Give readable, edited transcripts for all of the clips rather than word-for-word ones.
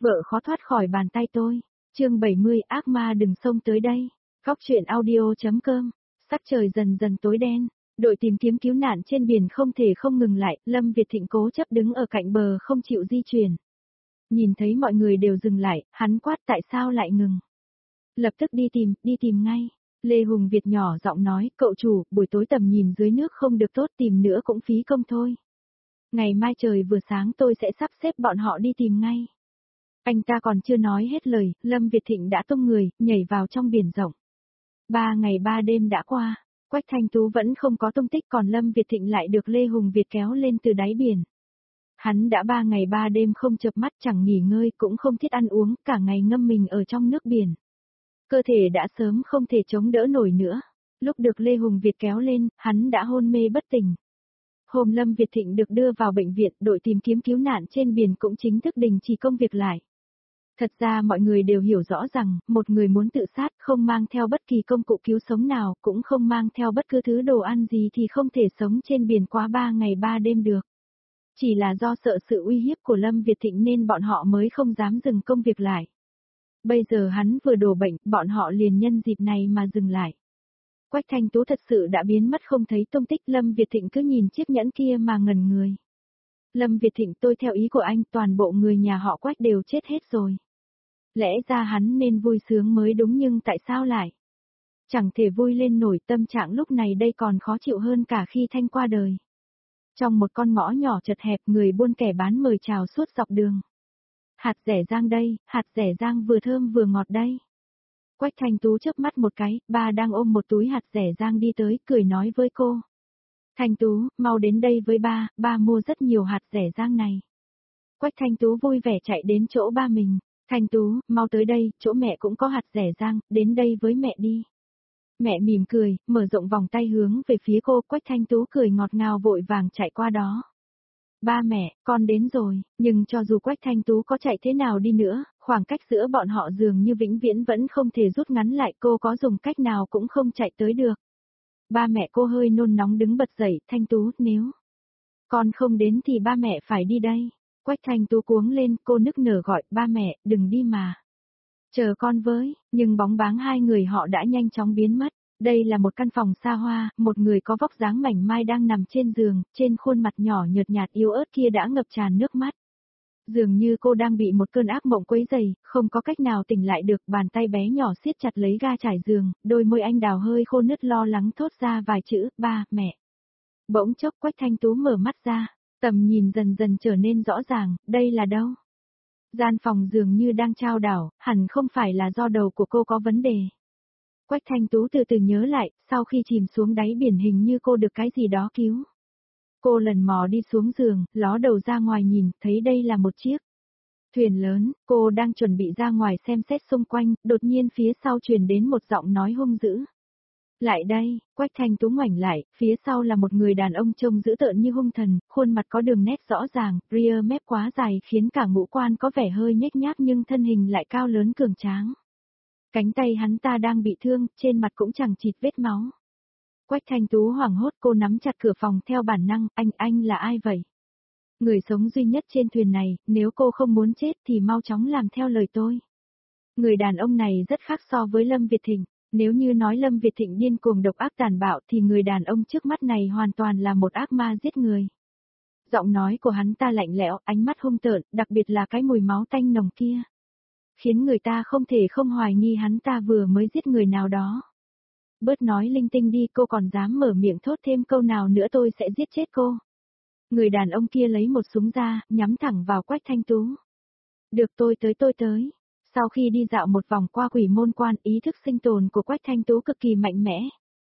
vợ khó thoát khỏi bàn tay tôi. Chương 70 ác ma đừng xông tới đây. Góc truyện audio.com. Sắc trời dần dần tối đen, đội tìm kiếm cứu nạn trên biển không thể không ngừng lại, Lâm Việt Thịnh cố chấp đứng ở cạnh bờ không chịu di chuyển. Nhìn thấy mọi người đều dừng lại, hắn quát tại sao lại ngừng. Lập tức đi tìm ngay. Lê Hùng Việt nhỏ giọng nói, cậu chủ, buổi tối tầm nhìn dưới nước không được tốt, tìm nữa cũng phí công thôi. Ngày mai trời vừa sáng tôi sẽ sắp xếp bọn họ đi tìm ngay. Anh ta còn chưa nói hết lời, Lâm Việt Thịnh đã tung người, nhảy vào trong biển rộng. 3 ngày 3 đêm đã qua, Quách Thanh Tú vẫn không có tung tích, còn Lâm Việt Thịnh lại được Lê Hùng Việt kéo lên từ đáy biển. Hắn đã 3 ngày 3 đêm không chợp mắt, chẳng nghỉ ngơi cũng không thiết ăn uống, cả ngày ngâm mình ở trong nước biển. Cơ thể đã sớm không thể chống đỡ nổi nữa. Lúc được Lê Hùng Việt kéo lên, hắn đã hôn mê bất tỉnh. Hôm Lâm Việt Thịnh được đưa vào bệnh viện, đội tìm kiếm cứu nạn trên biển cũng chính thức đình chỉ công việc lại. Thật ra mọi người đều hiểu rõ rằng, một người muốn tự sát không mang theo bất kỳ công cụ cứu sống nào, cũng không mang theo bất cứ thứ đồ ăn gì thì không thể sống trên biển quá 3 ngày 3 đêm được. Chỉ là do sợ sự uy hiếp của Lâm Việt Thịnh nên bọn họ mới không dám dừng công việc lại. Bây giờ hắn vừa đổ bệnh, bọn họ liền nhân dịp này mà dừng lại. Quách Thanh Tú thật sự đã biến mất không thấy tung tích, Lâm Việt Thịnh cứ nhìn chiếc nhẫn kia mà ngẩn người. Lâm Việt Thịnh, tôi theo ý của anh, toàn bộ người nhà họ Quách đều chết hết rồi. Lẽ ra hắn nên vui sướng mới đúng, nhưng tại sao lại? Chẳng thể vui lên nổi, tâm trạng lúc này đây còn khó chịu hơn cả khi Thanh qua đời. Trong một con ngõ nhỏ chật hẹp, người buôn kẻ bán mời chào suốt dọc đường. Hạt dẻ rang đây, hạt dẻ rang vừa thơm vừa ngọt đây. Quách Thanh Tú chớp mắt một cái, ba đang ôm một túi hạt dẻ rang đi tới, cười nói với cô. Thanh Tú, mau đến đây với ba mua rất nhiều hạt dẻ rang này. Quách Thanh Tú vui vẻ chạy đến chỗ ba mình. Thanh Tú, mau tới đây, chỗ mẹ cũng có hạt dẻ rang, đến đây với mẹ đi. Mẹ mỉm cười, mở rộng vòng tay hướng về phía cô, Quách Thanh Tú cười ngọt ngào vội vàng chạy qua đó. Ba mẹ, con đến rồi, nhưng cho dù Quách Thanh Tú có chạy thế nào đi nữa, khoảng cách giữa bọn họ dường như vĩnh viễn vẫn không thể rút ngắn lại, cô có dùng cách nào cũng không chạy tới được. Ba mẹ cô hơi nôn nóng đứng bật dậy, Thanh Tú, nếu con không đến thì ba mẹ phải đi đây. Quách Thanh Tú cuống lên, cô nức nở gọi, ba mẹ, đừng đi mà. Chờ con với, nhưng bóng báng hai người họ đã nhanh chóng biến mất. Đây là một căn phòng xa hoa, một người có vóc dáng mảnh mai đang nằm trên giường, trên khuôn mặt nhỏ nhợt nhạt yếu ớt kia đã ngập tràn nước mắt. Dường như cô đang bị một cơn ác mộng quấy rầy, không có cách nào tỉnh lại được, bàn tay bé nhỏ siết chặt lấy ga trải giường, đôi môi anh đào hơi khô nứt lo lắng thốt ra vài chữ, ba, mẹ. Bỗng chốc Quách Thanh Tú mở mắt ra, tầm nhìn dần dần trở nên rõ ràng, đây là đâu? Gian phòng dường như đang trao đảo, hẳn không phải là do đầu của cô có vấn đề. Quách Thanh Tú từ từ nhớ lại, sau khi chìm xuống đáy biển hình như cô được cái gì đó cứu. Cô lần mò đi xuống giường, ló đầu ra ngoài nhìn, thấy đây là một chiếc thuyền lớn, cô đang chuẩn bị ra ngoài xem xét xung quanh, đột nhiên phía sau truyền đến một giọng nói hung dữ. Lại đây, Quách Thanh Tú ngoảnh lại, phía sau là một người đàn ông trông dữ tợn như hung thần, khuôn mặt có đường nét rõ ràng, ria mép quá dài khiến cả ngũ quan có vẻ hơi nhếch nhác nhưng thân hình lại cao lớn cường tráng. Cánh tay hắn ta đang bị thương, trên mặt cũng chẳng chịt vết máu. Quách Thanh Tú hoảng hốt, cô nắm chặt cửa phòng theo bản năng, anh là ai vậy? Người sống duy nhất trên thuyền này, nếu cô không muốn chết thì mau chóng làm theo lời tôi. Người đàn ông này rất khác so với Lâm Việt Thịnh. Nếu như nói Lâm Việt Thịnh điên cuồng độc ác tàn bạo thì người đàn ông trước mắt này hoàn toàn là một ác ma giết người. Giọng nói của hắn ta lạnh lẽo, ánh mắt hung tợn, đặc biệt là cái mùi máu tanh nồng kia. Khiến người ta không thể không hoài nghi hắn ta vừa mới giết người nào đó. Bớt nói linh tinh đi, cô còn dám mở miệng thốt thêm câu nào nữa tôi sẽ giết chết cô. Người đàn ông kia lấy một súng ra, nhắm thẳng vào Quách Thanh Tú. Được, tôi tới. Sau khi đi dạo một vòng qua quỷ môn quan, ý thức sinh tồn của Quách Thanh Tú cực kỳ mạnh mẽ.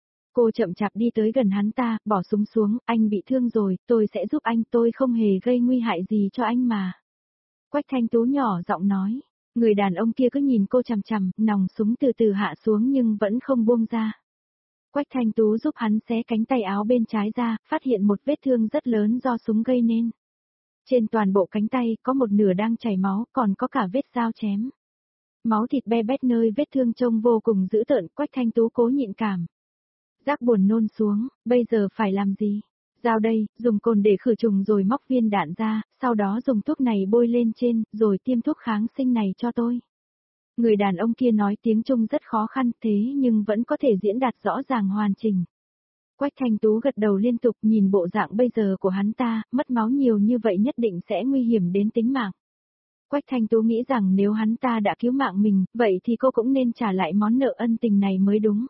Cô chậm chạp đi tới gần hắn ta, bỏ súng xuống, anh bị thương rồi, tôi sẽ giúp anh, tôi không hề gây nguy hại gì cho anh mà. Quách Thanh Tú nhỏ giọng nói, người đàn ông kia cứ nhìn cô chằm chằm, nòng súng từ từ hạ xuống nhưng vẫn không buông ra. Quách Thanh Tú giúp hắn xé cánh tay áo bên trái ra, phát hiện một vết thương rất lớn do súng gây nên. Trên toàn bộ cánh tay có một nửa đang chảy máu, còn có cả vết dao chém. Máu thịt be bét nơi vết thương trông vô cùng dữ tợn, Quách Thanh Tú cố nhịn cảm giác buồn nôn xuống, bây giờ phải làm gì? Dao đây, dùng cồn để khử trùng rồi móc viên đạn ra, sau đó dùng thuốc này bôi lên trên, rồi tiêm thuốc kháng sinh này cho tôi. Người đàn ông kia nói tiếng Trung rất khó khăn thế nhưng vẫn có thể diễn đạt rõ ràng hoàn chỉnh. Quách Thanh Tú gật đầu liên tục, nhìn bộ dạng bây giờ của hắn ta, mất máu nhiều như vậy nhất định sẽ nguy hiểm đến tính mạng. Quách Thanh Tú nghĩ rằng nếu hắn ta đã cứu mạng mình, vậy thì cô cũng nên trả lại món nợ ân tình này mới đúng.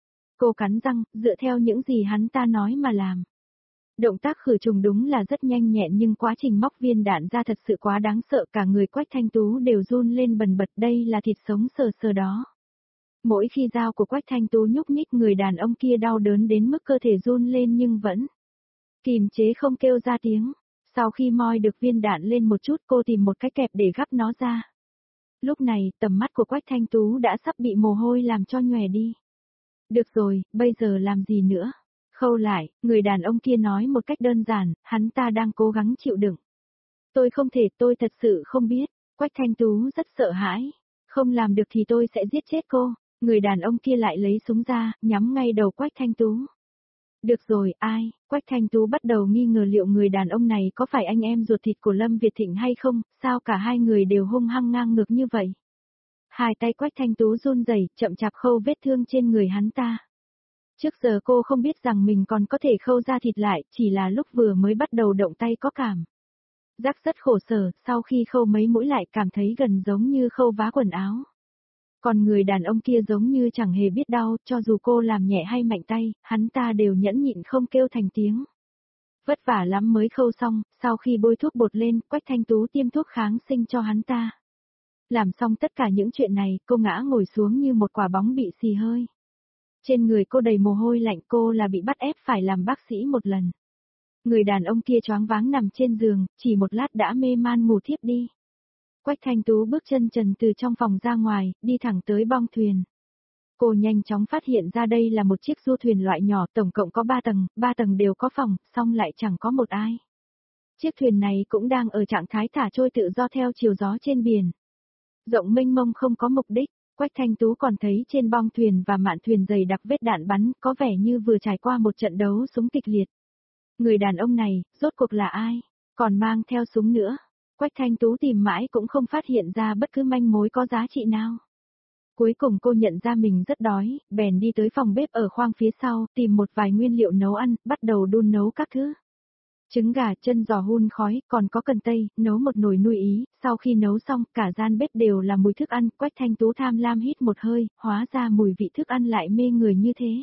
Cô cắn răng, dựa theo những gì hắn ta nói mà làm. Động tác khử trùng đúng là rất nhanh nhẹn nhưng quá trình móc viên đạn ra thật sự quá đáng sợ, cả người Quách Thanh Tú đều run lên bần bật, đây là thịt sống sờ sờ đó. Mỗi khi dao của Quách Thanh Tú nhúc nhích, người đàn ông kia đau đớn đến mức cơ thể run lên nhưng vẫn kìm chế không kêu ra tiếng. Sau khi moi được viên đạn lên một chút, cô tìm một cái kẹp để gắp nó ra. Lúc này, tầm mắt của Quách Thanh Tú đã sắp bị mồ hôi làm cho nhòe đi. Được rồi, bây giờ làm gì nữa? Khâu lại, người đàn ông kia nói một cách đơn giản, hắn ta đang cố gắng chịu đựng. Tôi không thể, tôi thật sự không biết. Quách Thanh Tú rất sợ hãi. Không làm được thì tôi sẽ giết chết cô. Người đàn ông kia lại lấy súng ra, nhắm ngay đầu Quách Thanh Tú. Được rồi, ai? Quách Thanh Tú bắt đầu nghi ngờ liệu người đàn ông này có phải anh em ruột thịt của Lâm Việt Thịnh hay không, sao cả hai người đều hung hăng ngang ngược như vậy? Hai tay Quách Thanh Tú run rẩy, chậm chạp khâu vết thương trên người hắn ta. Trước giờ cô không biết rằng mình còn có thể khâu ra thịt lại, chỉ là lúc vừa mới bắt đầu động tay có cảm giác rất khổ sở, sau khi khâu mấy mũi lại cảm thấy gần giống như khâu vá quần áo. Còn người đàn ông kia giống như chẳng hề biết đau, cho dù cô làm nhẹ hay mạnh tay, hắn ta đều nhẫn nhịn không kêu thành tiếng. Vất vả lắm mới khâu xong, sau khi bôi thuốc bột lên, Quách Thanh Tú tiêm thuốc kháng sinh cho hắn ta. Làm xong tất cả những chuyện này, cô ngã ngồi xuống như một quả bóng bị xì hơi. Trên người cô đầy mồ hôi lạnh, cô là bị bắt ép phải làm bác sĩ một lần. Người đàn ông kia choáng váng nằm trên giường, chỉ một lát đã mê man ngủ thiếp đi. Quách Thanh Tú bước chân trần từ trong phòng ra ngoài, đi thẳng tới bong thuyền. Cô nhanh chóng phát hiện ra đây là một chiếc du thuyền loại nhỏ, tổng cộng có 3 tầng đều có phòng, song lại chẳng có một ai. Chiếc thuyền này cũng đang ở trạng thái thả trôi tự do theo chiều gió trên biển. Rộng mênh mông không có mục đích, Quách Thanh Tú còn thấy trên bong thuyền và mạn thuyền dày đặc vết đạn bắn, có vẻ như vừa trải qua một trận đấu súng kịch liệt. Người đàn ông này, rốt cuộc là ai? Còn mang theo súng nữa. Quách Thanh Tú tìm mãi cũng không phát hiện ra bất cứ manh mối có giá trị nào. Cuối cùng cô nhận ra mình rất đói, bèn đi tới phòng bếp ở khoang phía sau, tìm một vài nguyên liệu nấu ăn, bắt đầu đun nấu các thứ. Trứng gà, chân giò hun khói, còn có cần tây, nấu một nồi nuôi ý, sau khi nấu xong, cả gian bếp đều là mùi thức ăn, Quách Thanh Tú tham lam hít một hơi, hóa ra mùi vị thức ăn lại mê người như thế.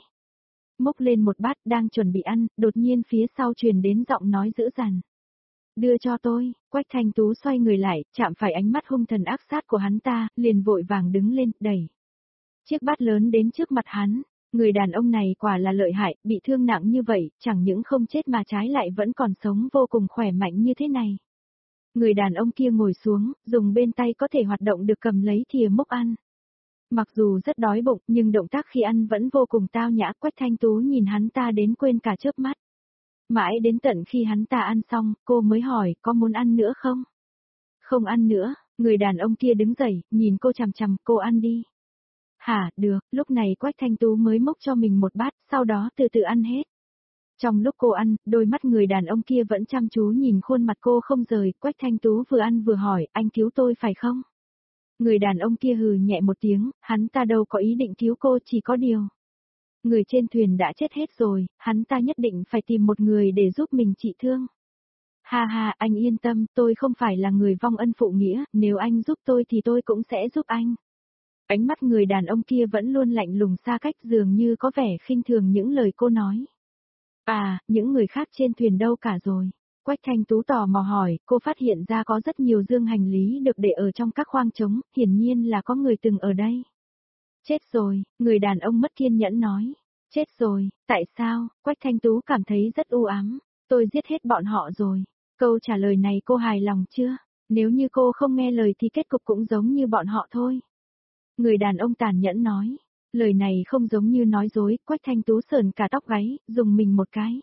Múc lên một bát, đang chuẩn bị ăn, đột nhiên phía sau truyền đến giọng nói dữ dằn. Đưa cho tôi, Quách Thanh Tú xoay người lại, chạm phải ánh mắt hung thần ác sát của hắn ta, liền vội vàng đứng lên, đẩy chiếc bát lớn đến trước mặt hắn. Người đàn ông này quả là lợi hại, bị thương nặng như vậy, chẳng những không chết mà trái lại vẫn còn sống vô cùng khỏe mạnh như thế này. Người đàn ông kia ngồi xuống, dùng bên tay có thể hoạt động được cầm lấy thìa múc ăn. Mặc dù rất đói bụng, nhưng động tác khi ăn vẫn vô cùng tao nhã. Quách Thanh Tú nhìn hắn ta đến quên cả chớp mắt. Mãi đến tận khi hắn ta ăn xong, cô mới hỏi, có muốn ăn nữa không? Không ăn nữa, người đàn ông kia đứng dậy, nhìn cô chằm chằm, cô ăn đi. Hả, được, lúc này Quách Thanh Tú mới múc cho mình một bát, sau đó từ từ ăn hết. Trong lúc cô ăn, đôi mắt người đàn ông kia vẫn chăm chú nhìn khuôn mặt cô không rời, Quách Thanh Tú vừa ăn vừa hỏi, anh cứu tôi phải không? Người đàn ông kia hừ nhẹ một tiếng, hắn ta đâu có ý định cứu cô, chỉ có điều. Người trên thuyền đã chết hết rồi, hắn ta nhất định phải tìm một người để giúp mình trị thương. Ha ha, anh yên tâm, tôi không phải là người vong ân phụ nghĩa, nếu anh giúp tôi thì tôi cũng sẽ giúp anh. Ánh mắt người đàn ông kia vẫn luôn lạnh lùng xa cách, dường như có vẻ khinh thường những lời cô nói. À, những người khác trên thuyền đâu cả rồi? Quách Thanh Tú tò mò hỏi, cô phát hiện ra có rất nhiều dương hành lý được để ở trong các khoang trống, hiển nhiên là có người từng ở đây. Chết rồi, người đàn ông mất kiên nhẫn nói. Chết rồi, tại sao? Quách Thanh Tú cảm thấy rất u ám. Tôi giết hết bọn họ rồi. Câu trả lời này cô hài lòng chưa? Nếu như cô không nghe lời thì kết cục cũng giống như bọn họ thôi. Người đàn ông tàn nhẫn nói. Lời này không giống như nói dối, Quách Thanh Tú sờn cả tóc gáy, dùng mình một cái.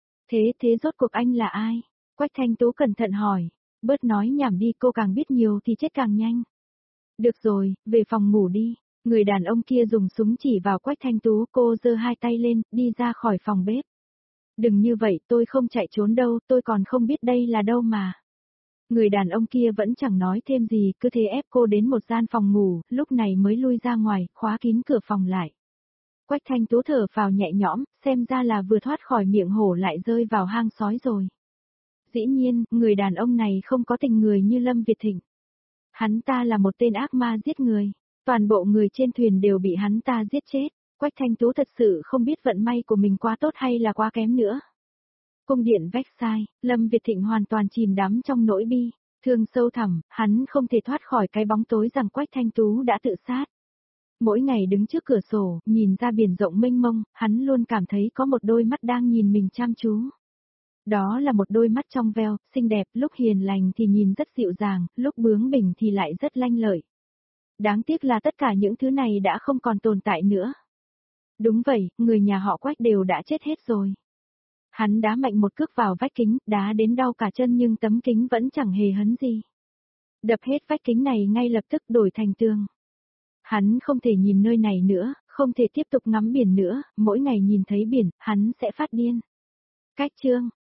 Thế rốt cuộc anh là ai? Quách Thanh Tú cẩn thận hỏi. Bớt nói nhảm đi, cô càng biết nhiều thì chết càng nhanh. Được rồi, về phòng ngủ đi. Người đàn ông kia dùng súng chỉ vào Quách Thanh Tú, cô giơ hai tay lên, đi ra khỏi phòng bếp. Đừng như vậy, tôi không chạy trốn đâu, tôi còn không biết đây là đâu mà. Người đàn ông kia vẫn chẳng nói thêm gì, cứ thế ép cô đến một gian phòng ngủ, lúc này mới lui ra ngoài, khóa kín cửa phòng lại. Quách Thanh Tú thở phào nhẹ nhõm, xem ra là vừa thoát khỏi miệng hổ lại rơi vào hang sói rồi. Dĩ nhiên, người đàn ông này không có tình người như Lâm Việt Thịnh. Hắn ta là một tên ác ma giết người, toàn bộ người trên thuyền đều bị hắn ta giết chết. Quách Thanh Tú thật sự không biết vận may của mình quá tốt hay là quá kém nữa. Cung điện Versailles, Lâm Việt Thịnh hoàn toàn chìm đắm trong nỗi bi, thương sâu thẳm, hắn không thể thoát khỏi cái bóng tối rằng Quách Thanh Tú đã tự sát. Mỗi ngày đứng trước cửa sổ, nhìn ra biển rộng mênh mông, hắn luôn cảm thấy có một đôi mắt đang nhìn mình chăm chú. Đó là một đôi mắt trong veo, xinh đẹp, lúc hiền lành thì nhìn rất dịu dàng, lúc bướng bỉnh thì lại rất lanh lợi. Đáng tiếc là tất cả những thứ này đã không còn tồn tại nữa. Đúng vậy, người nhà họ Quách đều đã chết hết rồi. Hắn đá mạnh một cước vào vách kính, đá đến đau cả chân nhưng tấm kính vẫn chẳng hề hấn gì. Đập hết vách kính này ngay lập tức đổi thành tường. Hắn không thể nhìn nơi này nữa, không thể tiếp tục ngắm biển nữa, mỗi ngày nhìn thấy biển, hắn sẽ phát điên. Cách chương